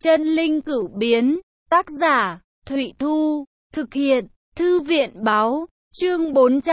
Chân linh cửu biến, tác giả, Thụy Thu, thực hiện, Thư viện báo, chương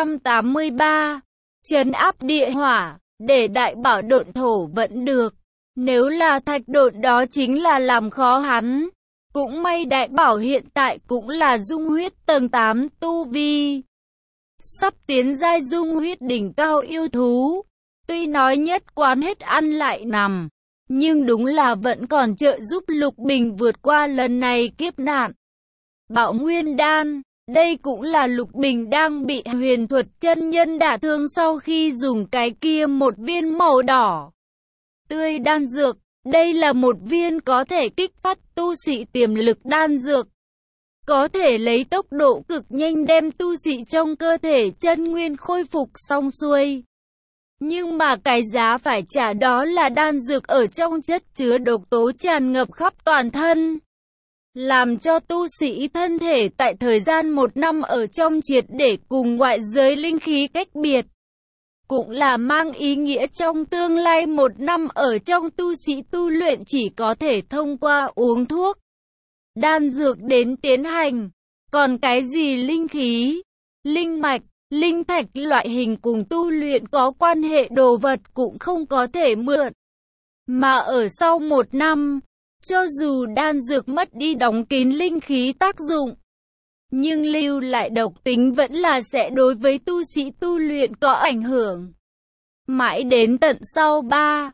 483, trấn áp địa hỏa, để đại bảo độn thổ vẫn được. Nếu là thạch độn đó chính là làm khó hắn. Cũng may đại bảo hiện tại cũng là dung huyết tầng 8 tu vi. Sắp tiến giai dung huyết đỉnh cao yêu thú. Tuy nói nhất quán hết ăn lại nằm, nhưng đúng là vẫn còn trợ giúp Lục Bình vượt qua lần này kiếp nạn. Bảo Nguyên Đan, đây cũng là Lục Bình đang bị huyền thuật chân nhân đả thương sau khi dùng cái kia một viên màu đỏ tươi đan dược. Đây là một viên có thể kích phát tu sĩ tiềm lực đan dược, có thể lấy tốc độ cực nhanh đem tu sĩ trong cơ thể chân nguyên khôi phục xong xuôi. Nhưng mà cái giá phải trả đó là đan dược ở trong chất chứa độc tố tràn ngập khắp toàn thân, làm cho tu sĩ thân thể tại thời gian 1 năm ở trong triệt để cùng ngoại giới linh khí cách biệt. Cũng là mang ý nghĩa trong tương lai 1 năm ở trong tu sĩ tu luyện chỉ có thể thông qua uống thuốc, đan dược đến tiến hành. Còn cái gì linh khí, linh mạch, linh thạch loại hình cùng tu luyện có quan hệ đồ vật cũng không có thể mượn. Mà ở sau 1 năm, cho dù đan dược mất đi đóng kín linh khí tác dụng, nhưng lưu lại độc tính vẫn là sẽ đối với tu sĩ tu luyện có ảnh hưởng. Mãi đến tận sau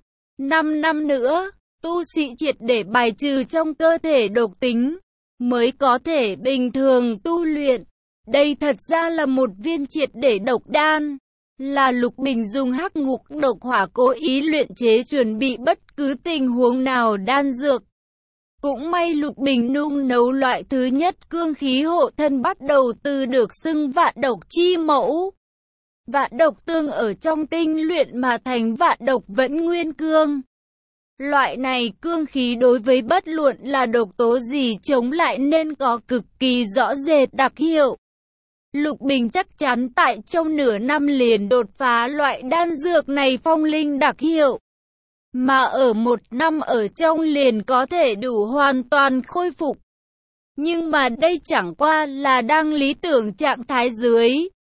3-5 năm nữa, tu sĩ triệt để bài trừ trong cơ thể độc tính, mới có thể bình thường tu luyện. Đây thật ra là một viên triệt để độc đan, là Lục Bình dùng hắc ngục độc hỏa cố ý luyện chế chuẩn bị bất cứ tình huống nào đan dược. Cũng may Lục Bình nung nấu loại thứ nhất cương khí hộ thân bắt đầu từ được xưng vạn độc chi mẫu. Vạn độc tương ở trong tinh luyện mà thành vạn độc vẫn nguyên cương. Loại này cương khí đối với bất luận là độc tố gì chống lại nên có cực kỳ rõ rệt đặc hiệu. Lục Bình chắc chắn tại trong nửa năm liền đột phá loại đan dược này phong linh đặc hiệu. Mà ở 1 năm ở trong liền có thể đủ hoàn toàn khôi phục. Nhưng mà đây chẳng qua là đang lý tưởng trạng thái dưới.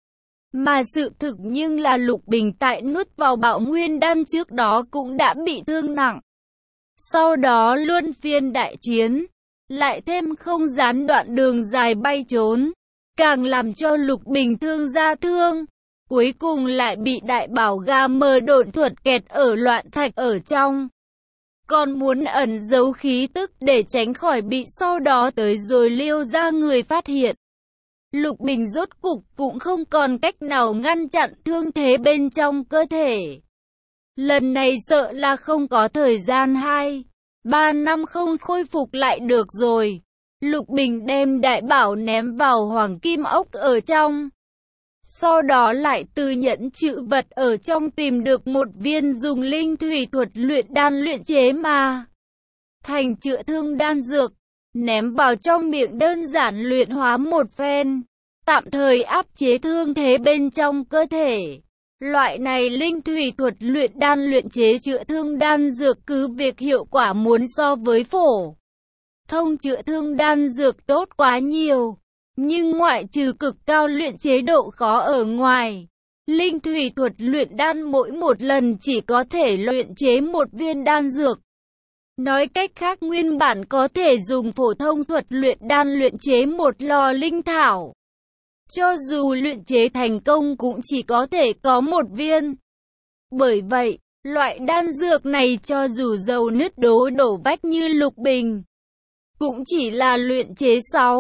Mà sự thực nhưng là Lục Bình tại nuốt vào Bảo Nguyên Đan trước đó cũng đã bị thương nặng. Sau đó luân phiên đại chiến, lại thêm không gián đoạn đường dài bay trốn, càng làm cho Lục Bình thương ra thương. Cuối cùng lại bị đại bảo gà mờ độn thuật kẹt ở loạn thạch ở trong. Còn muốn ẩn giấu khí tức để tránh khỏi bị sau đó tới rồi liêu ra người phát hiện. Lục Bình rốt cục cũng không còn cách nào ngăn chặn thương thế bên trong cơ thể. Lần này sợ là không có thời gian 2-3 năm không khôi phục lại được rồi. Lục Bình đem đại bảo ném vào hoàng kim ốc ở trong. Sau đó lại từ nhẫn trữ vật ở trong tìm được một viên dùng linh thủy thuật luyện đan luyện chế mà thành chữa thương đan dược, ném vào trong miệng đơn giản luyện hóa một phen, tạm thời áp chế thương thế bên trong cơ thể. Loại này linh thủy thuật luyện đan luyện chế chữa thương đan dược cứ việc hiệu quả muốn so với phổ thông chữa thương đan dược tốt quá nhiều. Nhưng ngoại trừ cực cao luyện chế độ khó ở ngoài, linh thủy thuật luyện đan mỗi một lần chỉ có thể luyện chế một viên đan dược. Nói cách khác nguyên bản có thể dùng phổ thông thuật luyện đan luyện chế một lò linh thảo. Cho dù luyện chế thành công cũng chỉ có thể có một viên. Bởi vậy, loại đan dược này cho dù dầu nứt đổ vách như Lục Bình, cũng chỉ là luyện chế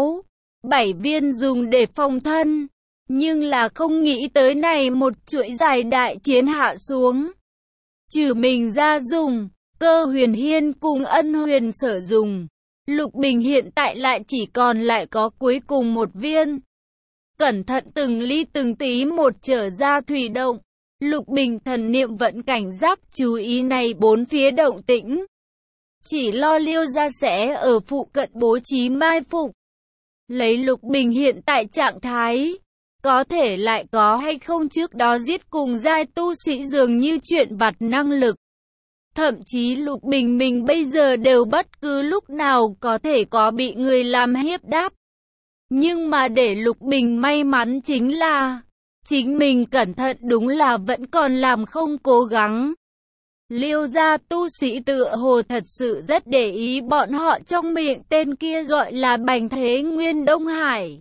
6-7 viên dùng để phòng thân. Nhưng là không nghĩ tới này một chuỗi dài đại chiến hạ xuống. Trừ mình ra dùng, Cơ Huyền Hiên cùng Ân Huyền Sở dùng. Lục Bình hiện tại lại chỉ còn lại có cuối cùng một viên. Cẩn thận từng ly từng tí một trở ra thủy động. Lục Bình thần niệm vẫn cảnh giác chú ý này bốn phía động tĩnh. Chỉ lo liêu ra sẽ ở phụ cận bố trí mai phục. Lấy Lục Bình hiện tại trạng thái, có thể lại có hay không trước đó giết cùng giai tu sĩ dường như chuyện vặt năng lực. Thậm chí Lục Bình mình bây giờ đều bất cứ lúc nào có thể có bị người làm hiếp đáp. Nhưng mà để Lục Bình may mắn chính là chính mình cẩn thận, đúng là vẫn còn làm không cố gắng. Liêu gia tu sĩ tựa hồ thật sự rất để ý bọn họ, trong miệng tên kia gọi là Bành Thế Nguyên Đông Hải.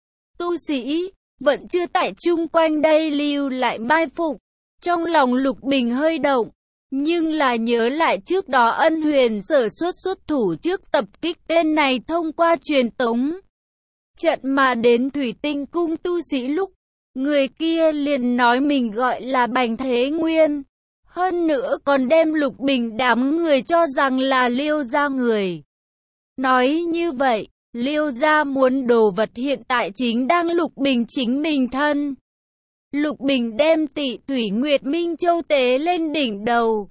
Tu sĩ vẫn chưa tại chung quanh đây lưu lại mai phục. Trong lòng Lục Bình hơi động, nhưng là nhớ lại trước đó Ân Huyền Sở xuất thủ trước tập kích tên này thông qua truyền tống trận mà đến Thủy Tinh Cung tu sĩ lúc, người kia liền nói mình gọi là Bành Thế Nguyên. Hơn nữa còn đem Lục Bình đám người cho rằng là Liêu gia người. Nói như vậy, Liêu gia muốn đồ vật hiện tại chính đang Lục Bình chính mình thân. Lục Bình đem Tị Thủy Nguyệt Minh Châu tế lên đỉnh đầu,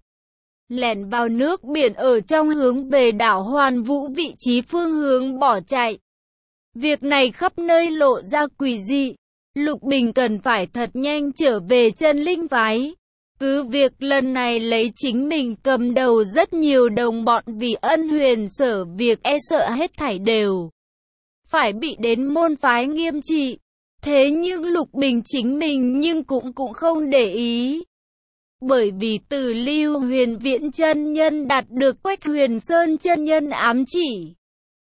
lẻn vào nước biển ở trong hướng về đảo Hoàn Vũ vị trí phương hướng bỏ chạy. Việc này khắp nơi lộ ra quỷ dị. Lục Bình cần phải thật nhanh trở về Chân Linh phái. Cứ việc lần này lấy chính mình cầm đầu, rất nhiều đồng bọn vì Ân Huyền Sở việc e sợ hết thảy đều phải bị đến môn phái nghiêm trị. Thế nhưng Lục Bình chính mình nhưng cũng không để ý. Bởi vì từ Lưu Huyền Viễn chân nhân đạt được Quách Huyền Sơn chân nhân ám chỉ,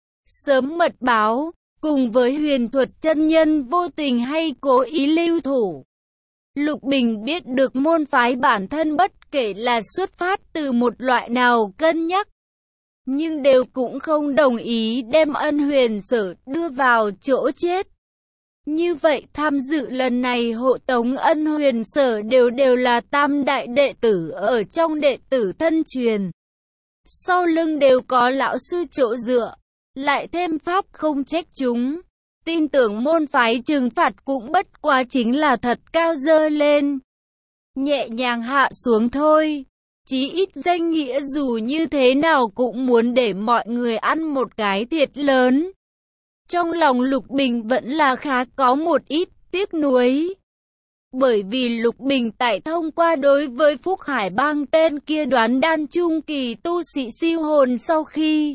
sớm mật báo, cùng với Huyền Thuật chân nhân vô tình hay cố ý lưu thủ. Lục Bình biết được môn phái bản thân bất kể là xuất phát từ một loại nào cân nhắc, nhưng đều cũng không đồng ý đem Ân Huyền Sở đưa vào chỗ chết. Như vậy tham dự lần này hộ tống Ân Huyền Sở đều là tam đại đệ tử ở trong đệ tử thân truyền. Sau lưng đều có lão sư chỗ dựa, lại thêm pháp không trách chúng. Tin tưởng môn phái trừng phạt cũng bất quá chính là thật cao dơ lên, nhẹ nhàng hạ xuống thôi. Chí ít danh nghĩa dù như thế nào cũng muốn để mọi người ăn một cái thiệt lớn. Trong lòng Lục Bình vẫn là khá có một ít tiếc nuối. Bởi vì Lục Bình tại thông qua đối với Phúc Hải Bang tên kia đoán đan trung kỳ tu sĩ siêu hồn sau khi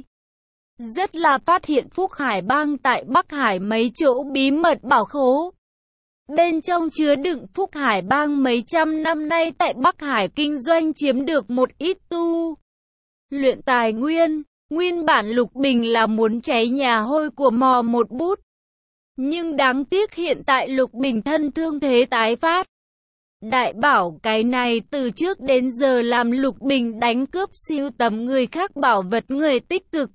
rất là phát hiện Phúc Hải Bang tại Bắc Hải mấy chỗ bí mật bảo khố. Bên trong chứa đựng Phúc Hải Bang mấy trăm năm nay tại Bắc Hải kinh doanh chiếm được một ít tu luyện tài nguyên. Nguyên bản Lục Bình là muốn cháy nhà hôi của mò một bút. Nhưng đáng tiếc hiện tại Lục Bình thân thương thế tái phát. Đại bảo cái này từ trước đến giờ làm Lục Bình đánh cướp sưu tầm người khác bảo vật người tích cực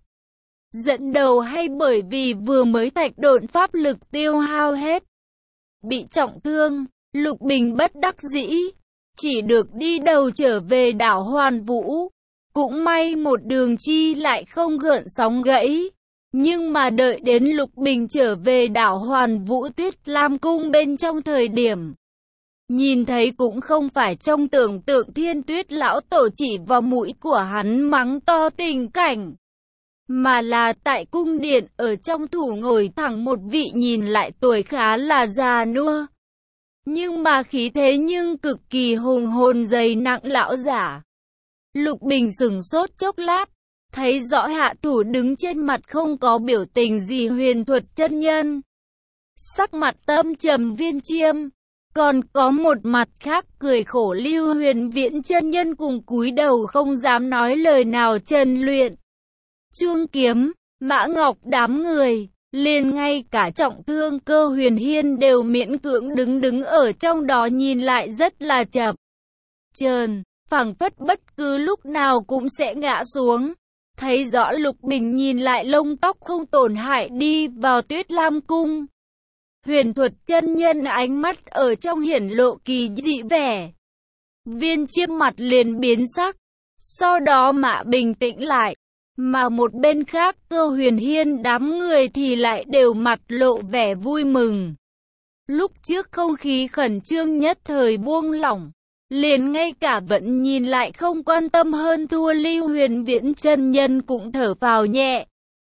dẫn đầu, hay bởi vì vừa mới thạch độn pháp lực tiêu hao hết, bị trọng thương, Lục Bình bất đắc dĩ, chỉ được đi đầu trở về đảo Hoàn Vũ. Cũng may một đường chi lại không gợn sóng gãy. Nhưng mà đợi đến Lục Bình trở về đảo Hoàn Vũ Tuyết Lam Cung bên trong thời điểm, nhìn thấy cũng không phải trong tưởng tượng Thiên Tuyết lão tổ chỉ vào mũi của hắn mắng to tình cảnh, mà là tại cung điện ở trong thủ ngồi thẳng một vị nhìn lại tuổi khá là già nua, nhưng mà khí thế nhưng cực kỳ hùng hồn dày nặng lão giả. Lục Bình sững sốt chốc lát, thấy rõ hạ thủ đứng trên mặt không có biểu tình gì Huyền Thuật chân nhân, sắc mặt tâm trầm Viên Chiêm, còn có một mặt khác cười khổ Lưu Huyền Viễn chân nhân cùng cúi đầu không dám nói lời nào. Trần Luyện, Chuông Kiếm, Mã Ngọc đám người, liền ngay cả trọng thương Cơ Huyền Hiên đều miễn cưỡng đứng ở trong đó nhìn lại rất là chậm chờn, phảng phất bất cứ lúc nào cũng sẽ ngã xuống. Thấy rõ Lục Bình nhìn lại lông tóc không tổn hại đi vào Tuyết Lam Cung. Huyền Thuật chân nhân ánh mắt ở trong hiển lộ kỳ dị vẻ. Viên Chiêm mặt liền biến sắc, sau đó Mã bình tĩnh lại, mà một bên khác Cơ Huyền Hiên đám người thì lại đều mặt lộ vẻ vui mừng. Lúc trước không khí khẩn trương nhất thời buông lỏng, liền ngay cả vẫn nhìn lại không quan tâm hơn thua Lưu Huyền Viễn chân nhân cũng thở phào nhẹ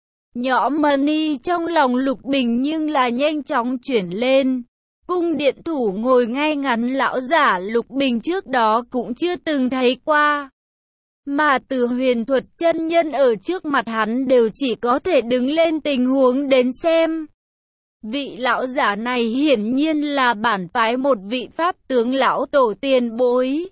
nhõm. Mani trong lòng Lục Bình nhưng là nhanh chóng chuyển lên. Cung điện thủ ngồi ngay ngắn lão giả Lục Bình trước đó cũng chưa từng thấy qua. Mà từ huyền thuật chân nhân ở trước mặt hắn đều chỉ có thể đứng lên tình huống đến xem. Vị lão giả này hiển nhiên là bản phái một vị pháp tướng lão tổ tiền bối.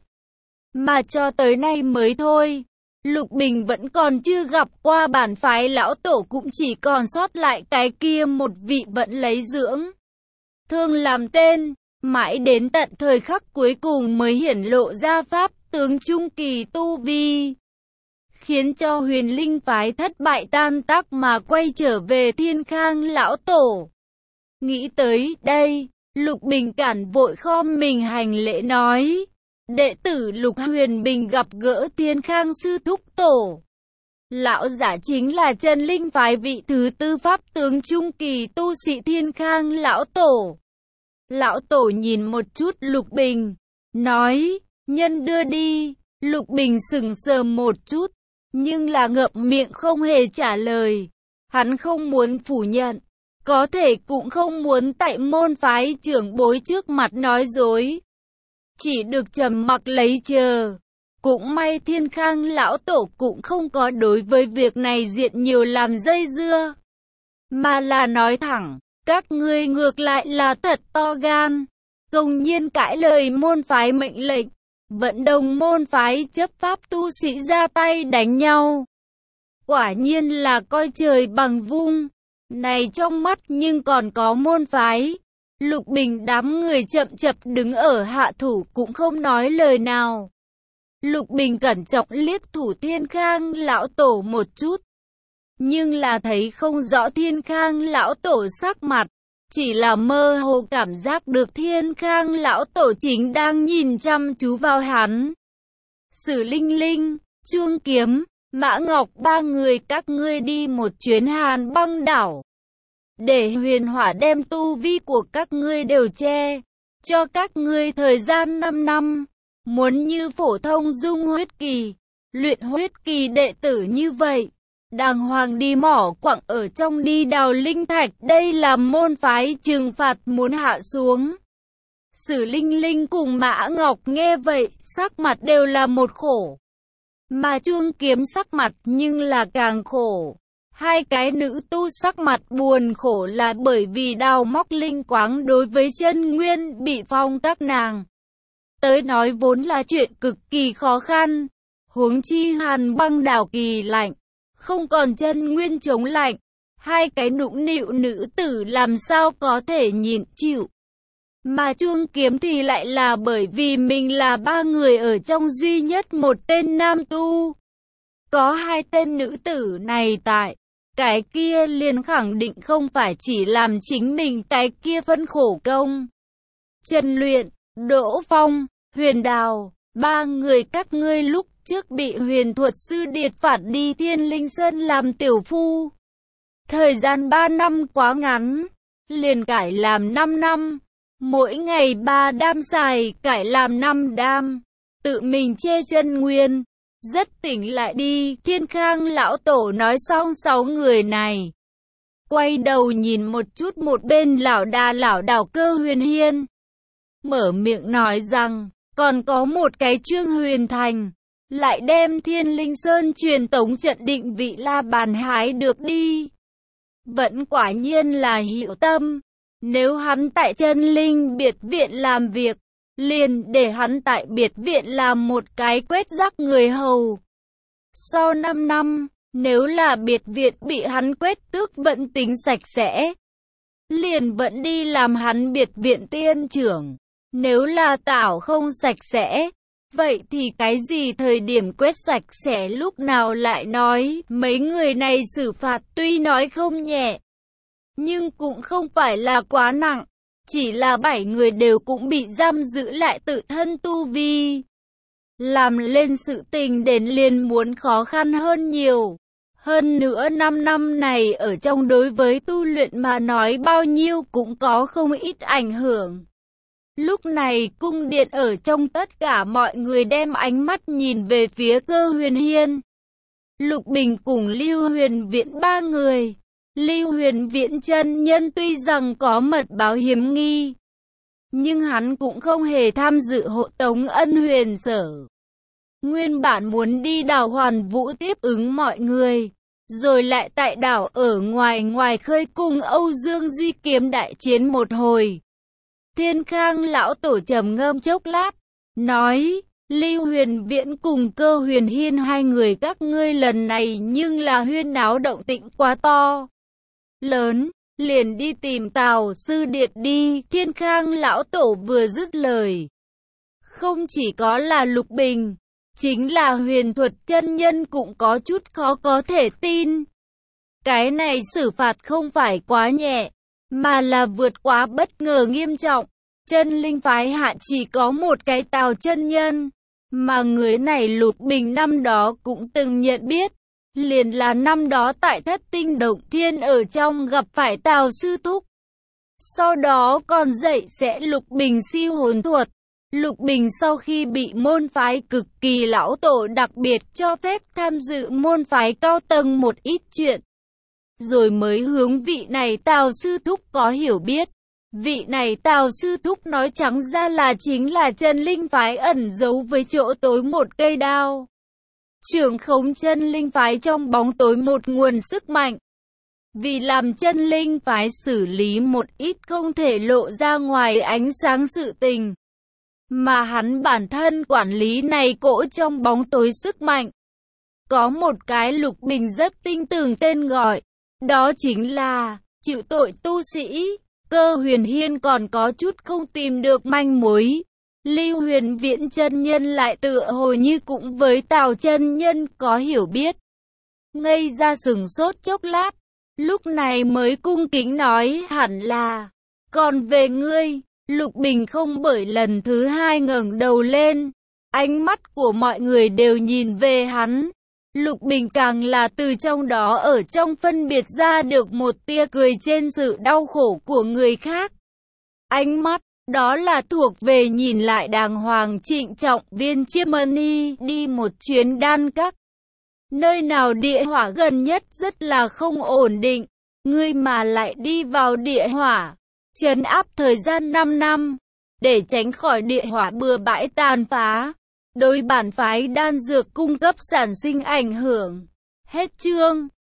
Mà cho tới nay mới thôi, Lục Bình vẫn còn chưa gặp qua bản phái lão tổ, cũng chỉ còn sót lại cái kia một vị vẫn lấy dưỡng thương làm tên, mãi đến tận thời khắc cuối cùng mới hiển lộ ra pháp tướng trung kỳ tu vi, khiến cho Huyền Linh phái thất bại tan tác mà quay trở về Thiên Khang lão tổ. Nghĩ tới đây, Lục Bình cản vội khom mình hành lễ nói: đệ tử Lục Huyền Bình gặp gỡ Thiên Khang sư thúc tổ. Lão giả chính là Chân Linh phái vị thứ tư pháp tướng trung kỳ tu sĩ Thiên Khang lão tổ. Lão tổ nhìn một chút Lục Bình, nói: nhân đưa đi. Lục Bình sững sờ một chút, nhưng là ngậm miệng không hề trả lời. Hắn không muốn phủ nhận, có thể cũng không muốn tại môn phái trưởng bối trước mặt nói dối. Chỉ được trầm mặc lấy chờ. Cũng may Thiên Khang lão tổ cũng không có đối với việc này diện nhiều làm dây dưa, mà là nói thẳng: các ngươi ngược lại là thật to gan, công nhiên cãi lời môn phái mệnh lệnh, vận động môn phái chấp pháp tu sĩ ra tay đánh nhau. Quả nhiên là coi trời bằng vung. Này trong mắt nhưng còn có môn phái. Lục Bình đám người chậm chập đứng ở hạ thủ cũng không nói lời nào. Lục Bình cẩn trọng liếc thủ Thiên Khang lão tổ một chút, nhưng là thấy không rõ Thiên Khang lão tổ sắc mặt, chỉ là mơ hồ cảm giác được Thiên Khang lão tổ chính đang nhìn chăm chú vào hắn. Sử Linh Linh, Chuông Kiếm, Mã Ngọc ba người các ngươi đi một chuyến Hàn Băng đảo, để Huyền Hỏa đem tu vi của các ngươi đều che, cho các ngươi thời gian 5 năm. Muốn như phổ thông dung huyết kỳ, luyện huyết kỳ đệ tử như vậy, đàng hoàng đi mỏ quặng ở trong đi đào linh thạch, đây là môn phái trừng phạt muốn hạ xuống. Sử Linh Linh cùng Mã Ngọc nghe vậy, sắc mặt đều là một khổ. Mà Chuông Kiếm sắc mặt nhưng là càng khổ. Hai cái nữ tu sắc mặt buồn khổ là bởi vì đào móc linh quáng đối với chân nguyên bị phong các nàng tới nói vốn là chuyện cực kỳ khó khăn. Huống chi Hàn Băng đảo kỳ lạnh, không còn chân nguyên chống lạnh, hai cái nũng nịu nữ tử làm sao có thể nhịn chịu. Mà Chuông Kiếm thì lại là bởi vì mình là ba người ở trong duy nhất một tên nam tu. Có hai tên nữ tử này tại, cái kia liền khẳng định không phải chỉ làm chính mình cái kia phân khổ công. Trần Luyện, Đỗ Phong, Huyền Đào, ba người các ngươi lúc trước bị huyền thuật sư Điệt phạt đi Thiên Linh Sơn làm tiểu phu. Thời gian 3 năm quá ngắn, liền cải làm 5 năm. Mỗi ngày 3 đam xài, cải làm 5 đam. Tự mình che chân nguyên, rất tỉnh lại đi. Thiên Khang lão tổ nói xong 6 người này, quay đầu nhìn một chút một bên lão đảo Cơ Huyền Hiên, mở miệng nói rằng, còn có một cái Trương Huyền Thành, lại đem Thiên Linh Sơn truyền tống trận định vị La Bàn hái được đi. Vẫn quả nhiên là hiệu tâm. Nếu hắn tại Chân Linh biệt viện làm việc, liền để hắn tại biệt viện làm một cái quét rác người hầu. Sau 5 năm, nếu là biệt viện bị hắn quét tước vẫn tính sạch sẽ, liền vẫn đi làm hắn biệt viện tiên trưởng. Nếu là tảo không sạch sẽ, vậy thì cái gì thời điểm quét sạch sẽ lúc nào lại nói. Mấy người này xử phạt tuy nói không nhẹ, nhưng cũng không phải là quá nặng. Chỉ là 7 người đều cũng bị giam giữ lại tự thân tu vi, làm lên sự tình đến liền muốn khó khăn hơn nhiều. Hơn nữa 5 năm này ở trong đối với tu luyện mà nói bao nhiêu cũng có không ít ảnh hưởng. Lúc này cung điện ở trong tất cả mọi người đem ánh mắt nhìn về phía Cơ Huyền Hiên, Lục Bình cùng Lưu Huyền Viễn ba người. Lưu Huyền Viễn chân nhân tuy rằng có mật báo hiếm nghi, nhưng hắn cũng không hề tham dự hộ tống Ân Huyền Sở. Nguyên bản muốn đi đảo Hoàn Vũ tiếp ứng mọi người, rồi lại tại đảo ở ngoài khơi cùng Âu Dương Duy kiếm đại chiến một hồi. Thiên Khang lão tổ trầm ngâm chốc lát, nói, Lưu Huyền Viễn cùng Cơ Huyền Hiên hai người các ngươi lần này nhưng là huyên náo động tĩnh quá to lớn, liền đi tìm Tào Sư Điệt đi. Thiên Khang lão tổ vừa dứt lời, không chỉ có là Lục Bình, chính là Huyền Thuật chân nhân cũng có chút khó có thể tin. Cái này xử phạt không phải quá nhẹ, mà là vượt quá bất ngờ nghiêm trọng. Chân linh phái hạ chỉ có một cái Tào chân nhân, mà người này Lục Bình năm đó cũng từng nhận biết, liền là năm đó tại Thất Tinh Động Thiên ở trong gặp phải Tào sư thúc. Sau đó còn dạy sẽ Lục Bình siêu hồn thuật. Lục Bình sau khi bị môn phái cực kỳ lão tổ đặc biệt cho phép tham dự môn phái cao tầng một ít chuyện, rồi mới hướng vị này Tào sư thúc có hiểu biết. Vị này Tào sư thúc nói trắng ra là chính là chân linh phái ẩn giấu với chỗ tối một cây đao, trưởng khống chân linh phái trong bóng tối một nguồn sức mạnh. Vì làm chân linh phái xử lý một ít không thể lộ ra ngoài ánh sáng sự tình, mà hắn bản thân quản lý này cỗ trong bóng tối sức mạnh. Có một cái Lục Bình rất tin tưởng tên gọi, đó chính là chịu tội tu sĩ. Cơ Huyền Hiên còn có chút không tìm được manh mối. Lưu Huyền Viễn chân nhân lại tựa hồ như cũng với Tào chân nhân có hiểu biết. Ngây ra sừng sốt chốc lát, lúc này mới cung kính nói hẳn là. Còn về ngươi, Lục Bình không bởi lần thứ hai ngẩng đầu lên. Ánh mắt của mọi người đều nhìn về hắn. Lục Bình càng là từ trong đó ở trong phân biệt ra được một tia cười trên sự đau khổ của người khác. Ánh mắt, đó là thuộc về nhìn lại đàng hoàng trịnh trọng. Viên Chiêm Mani đi một chuyến đan các. Nơi nào địa hỏa gần nhất rất là không ổn định. Ngươi mà lại đi vào địa hỏa, trấn áp thời gian 5 năm, để tránh khỏi địa hỏa bừa bãi tàn phá, đối bản phái đan dược cung cấp sản sinh ảnh hưởng. Hết chương.